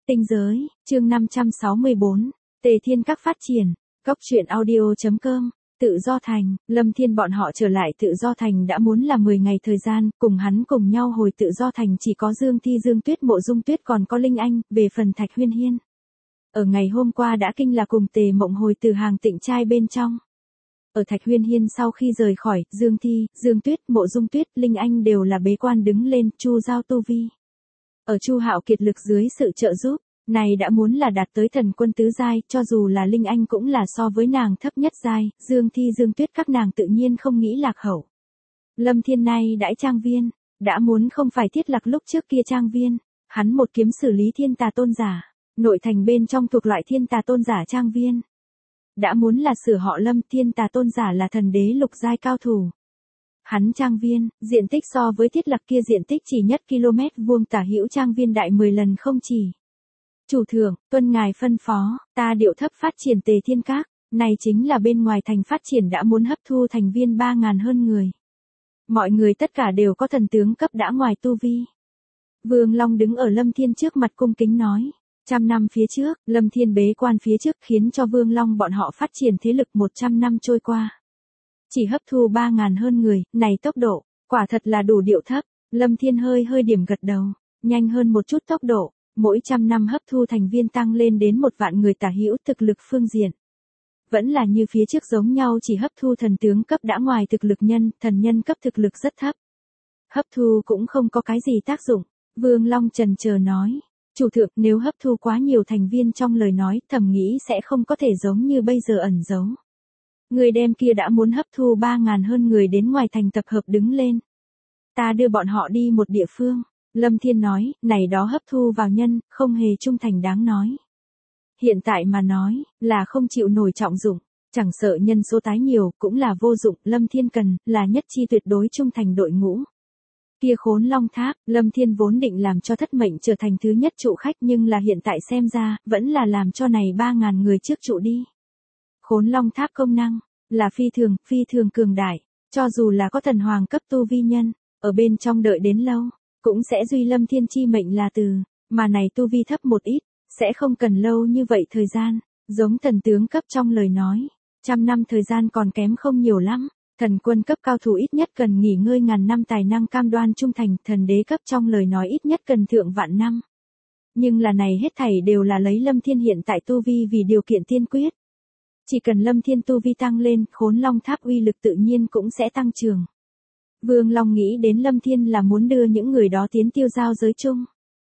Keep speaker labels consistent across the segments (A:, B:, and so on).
A: Tinh giới, chương 564, Tề Thiên Các phát triển, Cóc truyện audio.com, Tự Do Thành, Lâm Thiên bọn họ trở lại Tự Do Thành đã muốn là 10 ngày thời gian, cùng hắn cùng nhau hồi Tự Do Thành chỉ có Dương Thi Dương Tuyết Mộ Dung Tuyết còn có Linh Anh, về phần Thạch Huyên Hiên. Ở ngày hôm qua đã kinh là cùng Tề Mộng hồi từ hàng Tịnh trai bên trong. Ở Thạch Huyên Hiên sau khi rời khỏi, Dương Thi, Dương Tuyết, Mộ Dung Tuyết, Linh Anh đều là bế quan đứng lên, Chu giao tu vi. Ở Chu Hạo kiệt lực dưới sự trợ giúp, này đã muốn là đạt tới thần quân tứ giai, cho dù là Linh Anh cũng là so với nàng thấp nhất giai, Dương Thi Dương Tuyết các nàng tự nhiên không nghĩ lạc hậu. Lâm Thiên nay đãi trang viên, đã muốn không phải thiết lạc lúc trước kia trang viên, hắn một kiếm xử lý thiên tà tôn giả, nội thành bên trong thuộc loại thiên tà tôn giả trang viên. Đã muốn là sửa họ Lâm, thiên tà tôn giả là thần đế lục giai cao thủ. Hắn trang viên, diện tích so với thiết lạc kia diện tích chỉ nhất km vuông tả hữu trang viên đại 10 lần không chỉ. Chủ thượng, tuân ngài phân phó, ta điệu thấp phát triển Tề Thiên Các, này chính là bên ngoài thành phát triển đã muốn hấp thu thành viên 3.000 hơn người. Mọi người tất cả đều có thần tướng cấp đã ngoài tu vi. Vương Long đứng ở Lâm Thiên trước mặt cung kính nói. 100 năm phía trước, Lâm Thiên bế quan phía trước khiến cho Vương Long bọn họ phát triển thế lực 100 năm trôi qua. Chỉ hấp thu 3.000 hơn người, này tốc độ, quả thật là đủ điệu thấp. Lâm Thiên hơi điểm gật đầu, nhanh hơn một chút tốc độ, mỗi 100 năm hấp thu thành viên tăng lên đến 1 vạn người tả hữu thực lực phương diện. Vẫn là như phía trước giống nhau chỉ hấp thu thần tướng cấp đã ngoài thực lực nhân, thần nhân cấp thực lực rất thấp. Hấp thu cũng không có cái gì tác dụng, Vương Long chần chờ nói. Chủ thượng, nếu hấp thu quá nhiều thành viên trong lời nói, thầm nghĩ sẽ không có thể giống như bây giờ ẩn giấu. Người đem kia đã muốn hấp thu 3.000 hơn người đến ngoài thành tập hợp đứng lên. Ta đưa bọn họ đi một địa phương. Lâm Thiên nói, này đó hấp thu vào nhân, không hề trung thành đáng nói. Hiện tại mà nói, là không chịu nổi trọng dụng, chẳng sợ nhân số tái nhiều, cũng là vô dụng, Lâm Thiên cần, là nhất chi tuyệt đối trung thành đội ngũ. Kia Khốn Long Tháp, Lâm Thiên vốn định làm cho Thất Mệnh trở thành thứ nhất trụ khách nhưng là hiện tại xem ra, vẫn là làm cho này 3.000 người trước trụ đi. Khốn Long Tháp công năng, là phi thường cường đại, cho dù là có thần hoàng cấp tu vi nhân, ở bên trong đợi đến lâu, cũng sẽ duy Lâm Thiên chi mệnh là từ, mà này tu vi thấp một ít, sẽ không cần lâu như vậy thời gian, giống thần tướng cấp trong lời nói, 100 năm thời gian còn kém không nhiều lắm. Thần quân cấp cao thủ ít nhất cần nghỉ ngơi ngàn năm tài năng cam đoan trung thành, thần đế cấp trong lời nói ít nhất cần thượng vạn năm. Nhưng là này hết thảy đều là lấy Lâm Thiên hiện tại tu vi vì điều kiện tiên quyết. Chỉ cần Lâm Thiên tu vi tăng lên, Khốn Long Tháp uy lực tự nhiên cũng sẽ tăng trưởng. Vương Long nghĩ đến Lâm Thiên là muốn đưa những người đó tiến tiêu giao giới chung.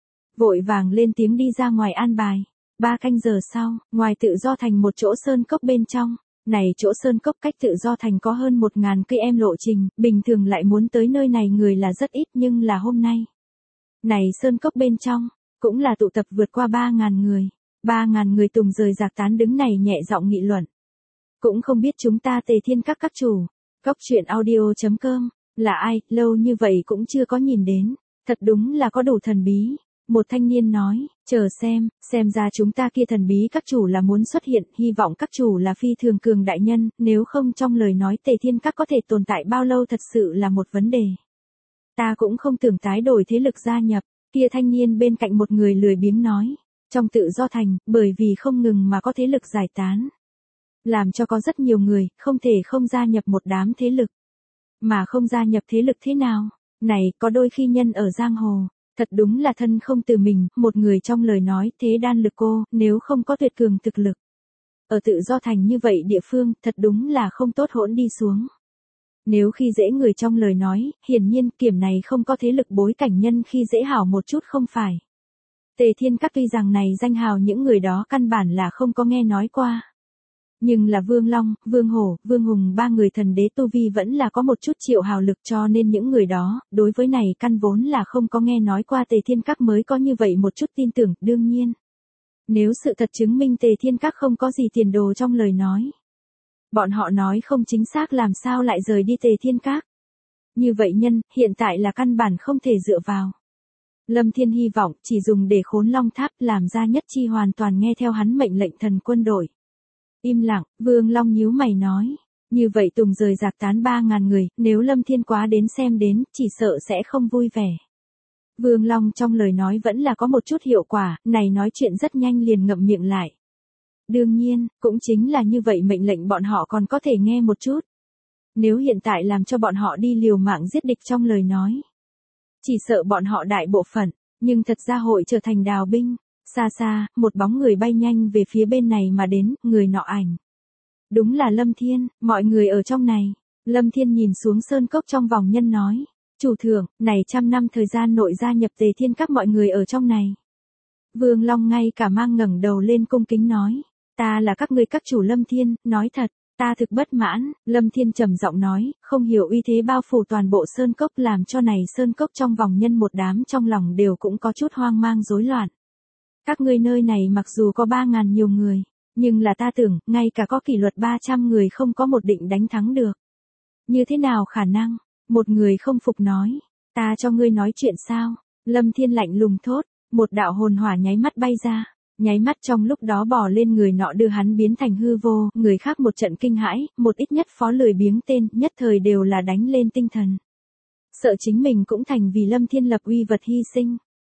A: Vội vàng lên tiếng đi ra ngoài an bài. 3 canh giờ sau, ngoài Tự Do Thành một chỗ sơn cốc bên trong. Này chỗ sơn cốc cách Tự Do Thành có hơn 1.000 cây lộ trình, bình thường lại muốn tới nơi này người là rất ít nhưng là hôm nay. Này sơn cốc bên trong, cũng là tụ tập vượt qua 3.000 người. 3.000 người tùng rời rạc tán đứng này nhẹ giọng nghị luận. Cũng không biết chúng ta Tề Thiên các chủ, Cóc truyện audio.com, là ai, lâu như vậy cũng chưa có nhìn đến, thật đúng là có đủ thần bí. Một thanh niên nói, chờ xem ra chúng ta kia thần bí các chủ là muốn xuất hiện, hy vọng các chủ là phi thường cường đại nhân, nếu không trong lời nói Tề Thiên Các có thể tồn tại bao lâu thật sự là một vấn đề. Ta cũng không tưởng tái đổi thế lực gia nhập, kia thanh niên bên cạnh một người lười biếng nói, trong Tự Do Thành, bởi vì không ngừng mà có thế lực giải tán. Làm cho có rất nhiều người, không thể không gia nhập một đám thế lực. Mà không gia nhập thế lực thế nào? Này, có đôi khi nhân ở giang hồ. Thật đúng là thân không từ mình, một người trong lời nói thế đan lực cô, nếu không có tuyệt cường thực lực. Ở Tự Do Thành như vậy địa phương, thật đúng là không tốt hỗn đi xuống. Nếu khi dễ người trong lời nói, hiển nhiên kiểm này không có thế lực bối cảnh nhân khi dễ hảo một chút không phải. Tề Thiên Các tuy rằng này danh hào những người đó căn bản là không có nghe nói qua. Nhưng là Vương Long, Vương Hổ, Vương Hùng 3 người thần đế tu vi vẫn là có một chút triệu hào lực cho nên những người đó, đối với này căn vốn là không có nghe nói qua Tề Thiên Các mới có như vậy một chút tin tưởng, đương nhiên. Nếu sự thật chứng minh Tề Thiên Các không có gì tiền đồ trong lời nói. Bọn họ nói không chính xác làm sao lại rời đi Tề Thiên Các. Như vậy nhân, hiện tại là căn bản không thể dựa vào. Lâm Thiên hy vọng chỉ dùng để Khốn Long Tháp làm ra nhất chi hoàn toàn nghe theo hắn mệnh lệnh thần quân đội. Im lặng, Vương Long nhíu mày nói. Như vậy tùng rời rạc tán 3.000 người, nếu Lâm Thiên quá đến xem đến, chỉ sợ sẽ không vui vẻ. Vương Long trong lời nói vẫn là có một chút hiệu quả, này nói chuyện rất nhanh liền ngậm miệng lại. Đương nhiên, cũng chính là như vậy mệnh lệnh bọn họ còn có thể nghe một chút. Nếu hiện tại làm cho bọn họ đi liều mạng giết địch trong lời nói. Chỉ sợ bọn họ đại bộ phận, nhưng thật ra hội trở thành đào binh. Xa xa, một bóng người bay nhanh về phía bên này mà đến, người nọ ảnh. Đúng là Lâm Thiên, mọi người ở trong này. Lâm Thiên nhìn xuống sơn cốc trong vòng nhân nói. Chủ thượng, này 100 năm thời gian nội gia nhập Tề Thiên các mọi người ở trong này. Vương Long ngay cả mang ngẩng đầu lên cung kính nói. Ta là các ngươi các chủ Lâm Thiên, nói thật, ta thực bất mãn. Lâm Thiên trầm giọng nói, không hiểu uy thế bao phủ toàn bộ sơn cốc làm cho này sơn cốc trong vòng nhân một đám trong lòng đều cũng có chút hoang mang rối loạn. Các ngươi nơi này mặc dù có 3.000 nhiều người, nhưng là ta tưởng, ngay cả có kỷ luật 300 người không có một định đánh thắng được. Như thế nào khả năng? Một người không phục nói, ta cho ngươi nói chuyện sao? Lâm Thiên lạnh lùng thốt, một đạo hồn hỏa nháy mắt bay ra, nháy mắt trong lúc đó bò lên người nọ đưa hắn biến thành hư vô, người khác một trận kinh hãi, một ít nhất phó lười biếng tên, nhất thời đều là đánh lên tinh thần. Sợ chính mình cũng thành vì Lâm Thiên lập uy vật hy sinh.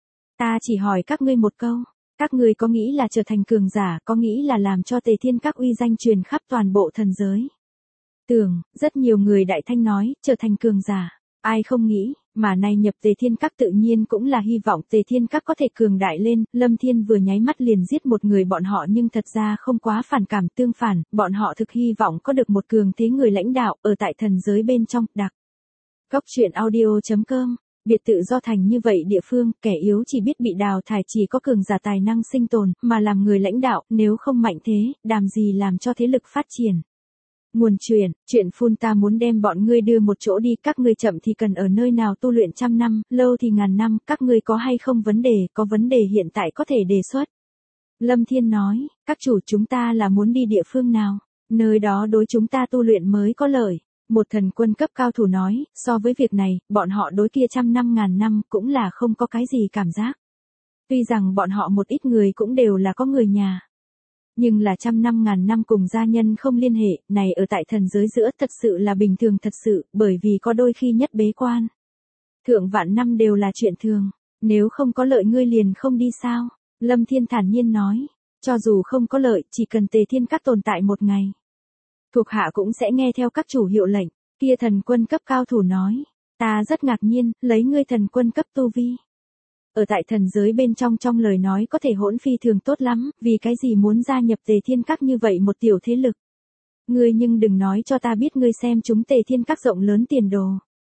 A: Ta chỉ hỏi các ngươi một câu, các ngươi có nghĩ là trở thành cường giả, có nghĩ là làm cho Tề Thiên các uy danh truyền khắp toàn bộ thần giới? Tưởng, rất nhiều người đại thanh nói, trở thành cường giả, ai không nghĩ, mà nay nhập Tề Thiên các tự nhiên cũng là hy vọng Tề Thiên các có thể cường đại lên. Lâm Thiên vừa nháy mắt liền giết một người bọn họ nhưng thật ra không quá phản cảm, tương phản, bọn họ thực hy vọng có được một cường thế người lãnh đạo ở tại thần giới bên trong. Đặc Cốc truyện audio.com. Biệt tự do thành như vậy địa phương, kẻ yếu chỉ biết bị đào thải, chỉ có cường giả tài năng sinh tồn, mà làm người lãnh đạo, nếu không mạnh thế, đàm gì làm cho thế lực phát triển. Nguồn chuyện phun ta muốn đem bọn ngươi đưa một chỗ đi, các ngươi chậm thì cần ở nơi nào tu luyện 100 năm, lâu thì ngàn năm, các ngươi có hay không vấn đề, có vấn đề hiện tại có thể đề xuất. Lâm Thiên nói, các chủ chúng ta là muốn đi địa phương nào, nơi đó đối chúng ta tu luyện mới có lợi. Một thần quân cấp cao thủ nói, so với việc này, bọn họ đối kia 100 năm ngàn năm cũng là không có cái gì cảm giác. Tuy rằng bọn họ một ít người cũng đều là có người nhà. Nhưng là 100 năm ngàn năm cùng gia nhân không liên hệ, này ở tại thần giới giữa thật sự là bình thường thật sự, bởi vì có đôi khi nhất bế quan. Thượng vạn năm đều là chuyện thường, nếu không có lợi ngươi liền không đi sao? Lâm Thiên thản nhiên nói, cho dù không có lợi, chỉ cần Tề Thiên các tồn tại một ngày. Thuộc hạ cũng sẽ nghe theo các chủ hiệu lệnh. Kia thần quân cấp cao thủ nói, ta rất ngạc nhiên, lấy ngươi thần quân cấp tu vi. Ở tại thần giới bên trong lời nói có thể hỗn phi thường tốt lắm, vì cái gì muốn gia nhập Tề Thiên các như vậy một tiểu thế lực. Ngươi nhưng đừng nói cho ta biết ngươi xem chúng Tề Thiên các rộng lớn tiền đồ.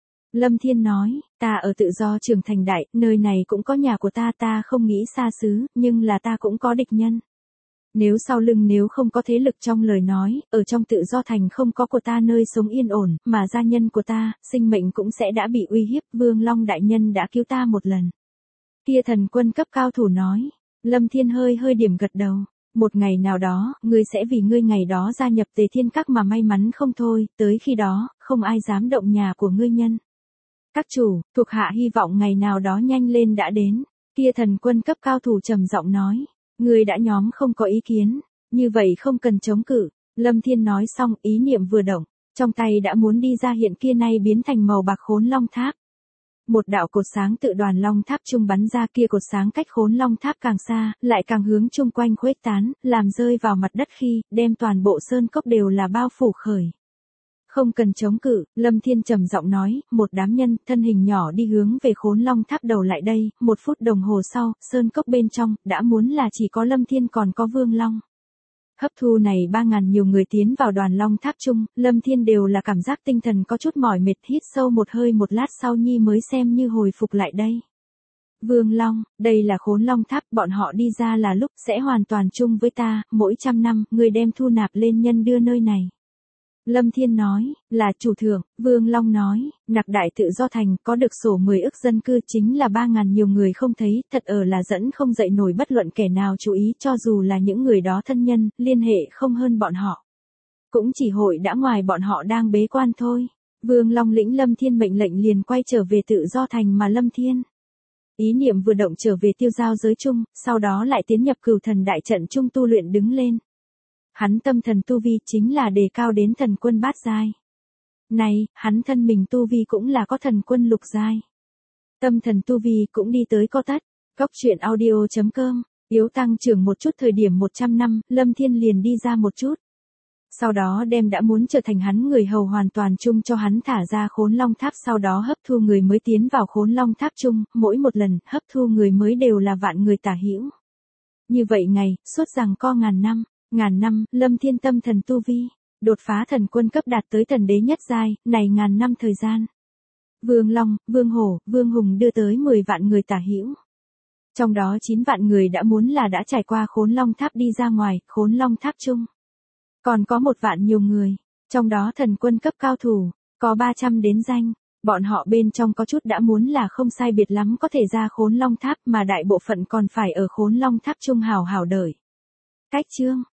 A: Lâm Thiên nói, ta ở tự do trưởng thành đại, nơi này cũng có nhà của ta không nghĩ xa xứ, nhưng là ta cũng có địch nhân. Nếu sau lưng nếu không có thế lực trong lời nói, ở trong tự do thành không có của ta nơi sống yên ổn, mà gia nhân của ta, sinh mệnh cũng sẽ đã bị uy hiếp, Vương Long đại nhân đã cứu ta một lần. Kia thần quân cấp cao thủ nói, Lâm Thiên hơi điểm gật đầu, một ngày nào đó, ngươi sẽ vì ngươi ngày đó gia nhập Tề Thiên các mà may mắn không thôi, tới khi đó, không ai dám động nhà của ngươi nhân. Các chủ, thuộc hạ hy vọng ngày nào đó nhanh lên đã đến, kia thần quân cấp cao thủ trầm giọng nói. Người đã nhóm không có ý kiến, như vậy không cần chống cự. Lâm Thiên nói xong, ý niệm vừa động, trong tay đã muốn đi ra hiện kia nay biến thành màu bạc khốn long tháp. Một đạo cột sáng tự đoàn long tháp trung bắn ra, kia cột sáng cách khốn long tháp càng xa, lại càng hướng chung quanh khuếch tán, làm rơi vào mặt đất khi, đem toàn bộ sơn cốc đều là bao phủ khởi. Không cần chống cự, Lâm Thiên trầm giọng nói, một đám nhân, thân hình nhỏ đi hướng về khốn long tháp đầu lại đây, 1 phút đồng hồ sau, sơn cốc bên trong, đã muốn là chỉ có Lâm Thiên còn có Vương Long. Hấp thu này 3.000 nhiều người tiến vào đoàn long tháp chung, Lâm Thiên đều là cảm giác tinh thần có chút mỏi mệt, hít sâu một hơi một lát sau nhi mới xem như hồi phục lại đây. Vương Long, đây là khốn long tháp, bọn họ đi ra là lúc sẽ hoàn toàn chung với ta, mỗi 100 năm, người đem thu nạp lên nhân đưa nơi này. Lâm Thiên nói, là chủ thượng. Vương Long nói, Nặc Đại tự do thành có được sổ 10 ức dân cư, chính là 3.000 nhiều người không thấy, thật ở là dẫn không dậy nổi bất luận kẻ nào chú ý, cho dù là những người đó thân nhân, liên hệ không hơn bọn họ. Cũng chỉ hội đã ngoài bọn họ đang bế quan thôi. Vương Long lĩnh Lâm Thiên mệnh lệnh liền quay trở về tự do thành mà Lâm Thiên. Ý niệm vừa động trở về tiêu giao giới chung, sau đó lại tiến nhập Cửu Thần đại trận chung tu luyện đứng lên. Hắn tâm thần tu vi chính là đề cao đến thần quân bát giai. Này, hắn thân mình tu vi cũng là có thần quân lục giai. Tâm thần tu vi cũng đi tới co tắt. Góc truyện audio.com, yếu tăng trưởng một chút thời điểm 100 năm, Lâm Thiên liền đi ra một chút. Sau đó đem đã muốn trở thành hắn người hầu hoàn toàn chung cho hắn thả ra Khốn Long Tháp, sau đó hấp thu người mới tiến vào Khốn Long Tháp chung, mỗi một lần hấp thu người mới đều là vạn người tả hữu. Như vậy ngày, suốt giằng co ngàn năm, Lâm Thiên tâm thần tu vi, đột phá thần quân cấp đạt tới thần đế nhất giai, này ngàn năm thời gian. Vương Long, Vương Hổ, Vương Hùng đưa tới 10 vạn người tả hữu. Trong đó 9 vạn người đã muốn là đã trải qua Khốn Long Tháp đi ra ngoài, Khốn Long Tháp chung. Còn có 1 vạn nhiều người, trong đó thần quân cấp cao thủ, có 300 đến danh, bọn họ bên trong có chút đã muốn là không sai biệt lắm có thể ra Khốn Long Tháp, mà đại bộ phận còn phải ở Khốn Long Tháp chung hào hào đợi. Cách chương